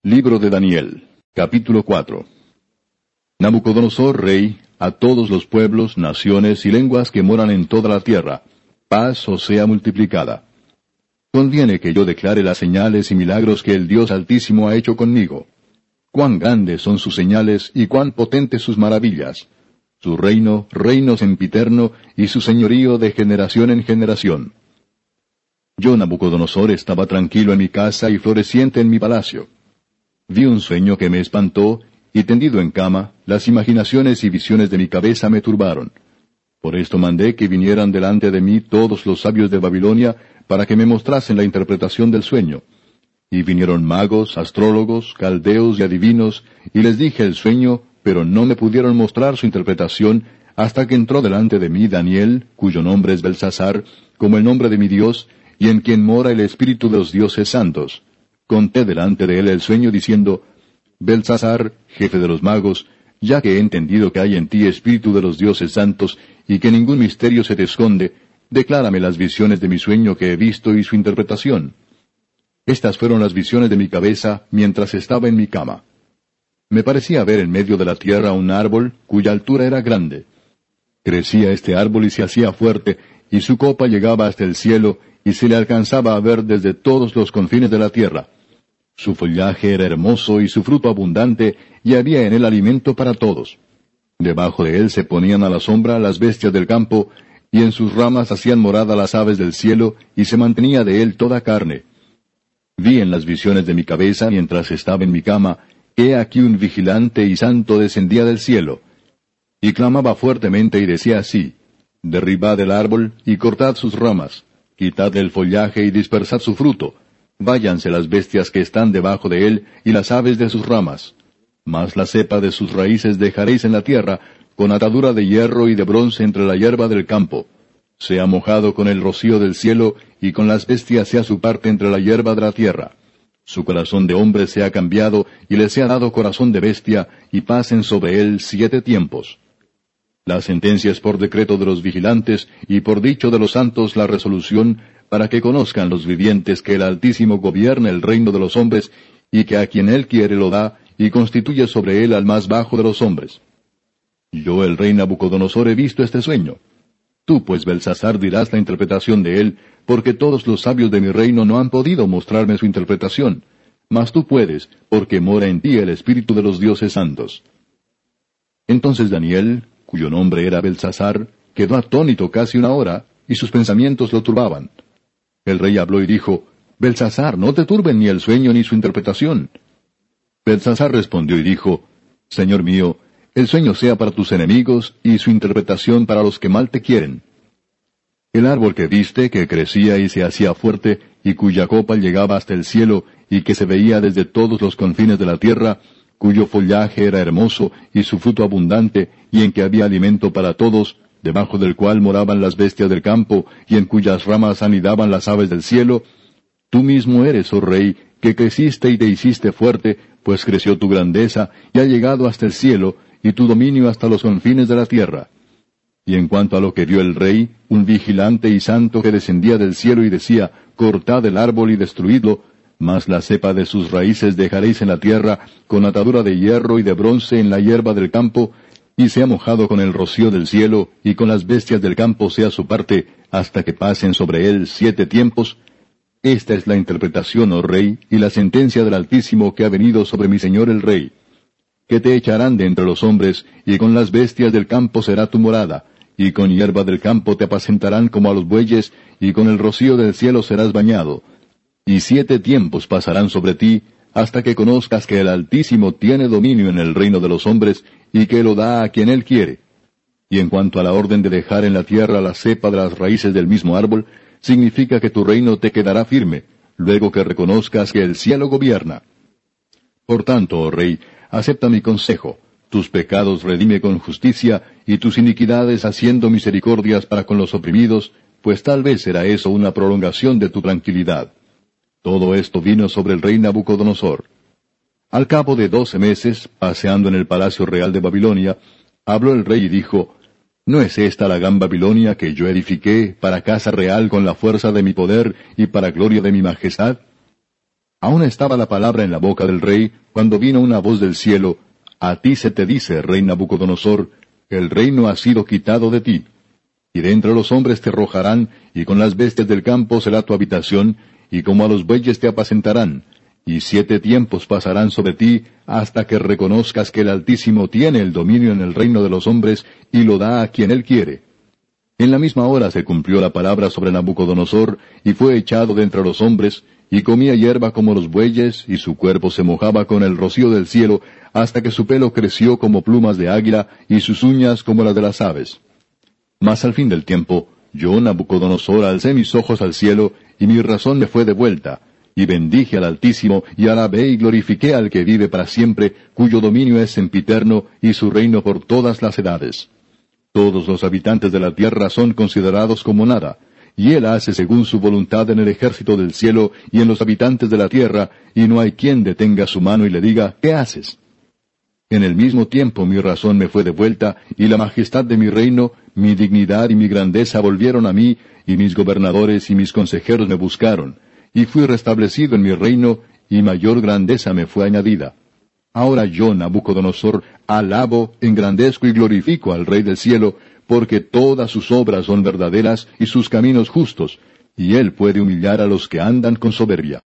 Libro de Daniel, capítulo 4. Nabucodonosor, rey, a todos los pueblos, naciones y lenguas que moran en toda la tierra, paz os sea multiplicada. Conviene que yo declare las señales y milagros que el Dios Altísimo ha hecho conmigo. Cuán grandes son sus señales y cuán potentes sus maravillas. Su reino, reino sempiterno, y su señorío de generación en generación. Yo, Nabucodonosor, estaba tranquilo en mi casa y floreciente en mi palacio. Vi un sueño que me espantó, y tendido en cama, las imaginaciones y visiones de mi cabeza me turbaron. Por esto mandé que vinieran delante de mí todos los sabios de Babilonia, para que me mostrasen la interpretación del sueño. Y vinieron magos, astrólogos, caldeos y adivinos, y les dije el sueño, pero no me pudieron mostrar su interpretación, hasta que entró delante de mí Daniel, cuyo nombre es Belsasar, como el nombre de mi Dios, y en quien mora el espíritu de los dioses santos. Conté delante de él el sueño, diciendo, Belsasar, jefe de los magos, ya que he entendido que hay en ti espíritu de los dioses santos, y que ningún misterio se te esconde, declárame las visiones de mi sueño que he visto y su interpretación. Estas fueron las visiones de mi cabeza mientras estaba en mi cama. Me parecía ver en medio de la tierra un árbol cuya altura era grande. Crecía este árbol y se hacía fuerte, y su copa llegaba hasta el cielo, y se le alcanzaba a ver desde todos los confines de la tierra. Su follaje era hermoso y su fruto abundante, y había en él alimento para todos. Debajo de él se ponían a la sombra las bestias del campo, y en sus ramas hacían morada las aves del cielo, y se mantenía de él toda carne. Vi en las visiones de mi cabeza, mientras estaba en mi cama, he aquí un vigilante y santo descendía del cielo, y clamaba fuertemente y decía así, derribad el árbol y cortad sus ramas, quitad el follaje y dispersad su fruto, váyanse las bestias que están debajo de él y las aves de sus ramas. Mas la cepa de sus raíces dejaréis en la tierra, con atadura de hierro y de bronce entre la hierba del campo. Sea mojado con el rocío del cielo, y con las bestias sea su parte entre la hierba de la tierra. Su corazón de hombre sea cambiado, y le sea dado corazón de bestia, y pasen sobre él 7 tiempos. La sentencia es por decreto de los vigilantes, y por dicho de los santos la resolución, para que conozcan los vivientes que el Altísimo gobierna el reino de los hombres, y que a quien él quiere lo da, y constituye sobre él al más bajo de los hombres. Yo, el rey Nabucodonosor, he visto este sueño. Tú, pues, Belsasar, dirás la interpretación de él, porque todos los sabios de mi reino no han podido mostrarme su interpretación. Mas tú puedes, porque mora en ti el espíritu de los dioses santos. Entonces Daniel, cuyo nombre era Belsasar, quedó atónito casi 1 hora, y sus pensamientos lo turbaban. El rey habló y dijo, Belsasar, no te turben ni el sueño ni su interpretación. Belsasar respondió y dijo, Señor mío, el sueño sea para tus enemigos, y su interpretación para los que mal te quieren. El árbol que viste, que crecía y se hacía fuerte, y cuya copa llegaba hasta el cielo, y que se veía desde todos los confines de la tierra, cuyo follaje era hermoso, y su fruto abundante, y en que había alimento para todos, debajo del cual moraban las bestias del campo, y en cuyas ramas anidaban las aves del cielo, tú mismo eres, oh rey, que creciste y te hiciste fuerte, pues creció tu grandeza, y ha llegado hasta el cielo, y tu dominio hasta los confines de la tierra. Y en cuanto a lo que vio el rey, un vigilante y santo que descendía del cielo y decía, cortad el árbol y destruidlo, mas la cepa de sus raíces dejaréis en la tierra, con atadura de hierro y de bronce en la hierba del campo, y sea mojado con el rocío del cielo, y con las bestias del campo sea su parte, hasta que pasen sobre él 7 tiempos. Esta es la interpretación, oh rey, y la sentencia del Altísimo que ha venido sobre mi señor el rey. Que te echarán de entre los hombres, y con las bestias del campo será tu morada, y con hierba del campo te apacentarán como a los bueyes, y con el rocío del cielo serás bañado. Y 7 tiempos pasarán sobre ti, hasta que conozcas que el Altísimo tiene dominio en el reino de los hombres, y que lo da a quien él quiere. Y en cuanto a la orden de dejar en la tierra la cepa de las raíces del mismo árbol, significa que tu reino te quedará firme, luego que reconozcas que el cielo gobierna. Por tanto, oh rey, acepta mi consejo, tus pecados redime con justicia, y tus iniquidades haciendo misericordias para con los oprimidos, pues tal vez será eso una prolongación de tu tranquilidad. Todo esto vino sobre el rey Nabucodonosor. Al cabo de 12 meses, paseando en el palacio real de Babilonia, habló el rey y dijo, ¿no es esta la gran Babilonia que yo edifiqué para casa real con la fuerza de mi poder y para gloria de mi majestad? Aún estaba la palabra en la boca del rey, cuando vino una voz del cielo: A ti se te dice, rey Nabucodonosor, el reino ha sido quitado de ti. Y de entre los hombres te arrojarán, y con las bestias del campo será tu habitación, y como a los bueyes te apacentarán. Y 7 tiempos pasarán sobre ti, hasta que reconozcas que el Altísimo tiene el dominio en el reino de los hombres, y lo da a quien él quiere. En la misma hora se cumplió la palabra sobre Nabucodonosor, y fue echado de entre los hombres, y comía hierba como los bueyes, y su cuerpo se mojaba con el rocío del cielo, hasta que su pelo creció como plumas de águila, y sus uñas como las de las aves. Mas al fin del tiempo, yo, Nabucodonosor, alcé mis ojos al cielo, y mi razón me fue devuelta, y bendije al Altísimo, y alabé y glorifiqué al que vive para siempre, cuyo dominio es sempiterno, y su reino por todas las edades. Todos los habitantes de la tierra son considerados como nada, y él hace según su voluntad en el ejército del cielo y en los habitantes de la tierra, y no hay quien detenga su mano y le diga: ¿qué haces? En el mismo tiempo mi razón me fue devuelta, y la majestad de mi reino, mi dignidad y mi grandeza volvieron a mí, y mis gobernadores y mis consejeros me buscaron, y fui restablecido en mi reino, y mayor grandeza me fue añadida. Ahora yo, Nabucodonosor, alabo, engrandezco y glorifico al Rey del cielo, porque todas sus obras son verdaderas y sus caminos justos, y él puede humillar a los que andan con soberbia.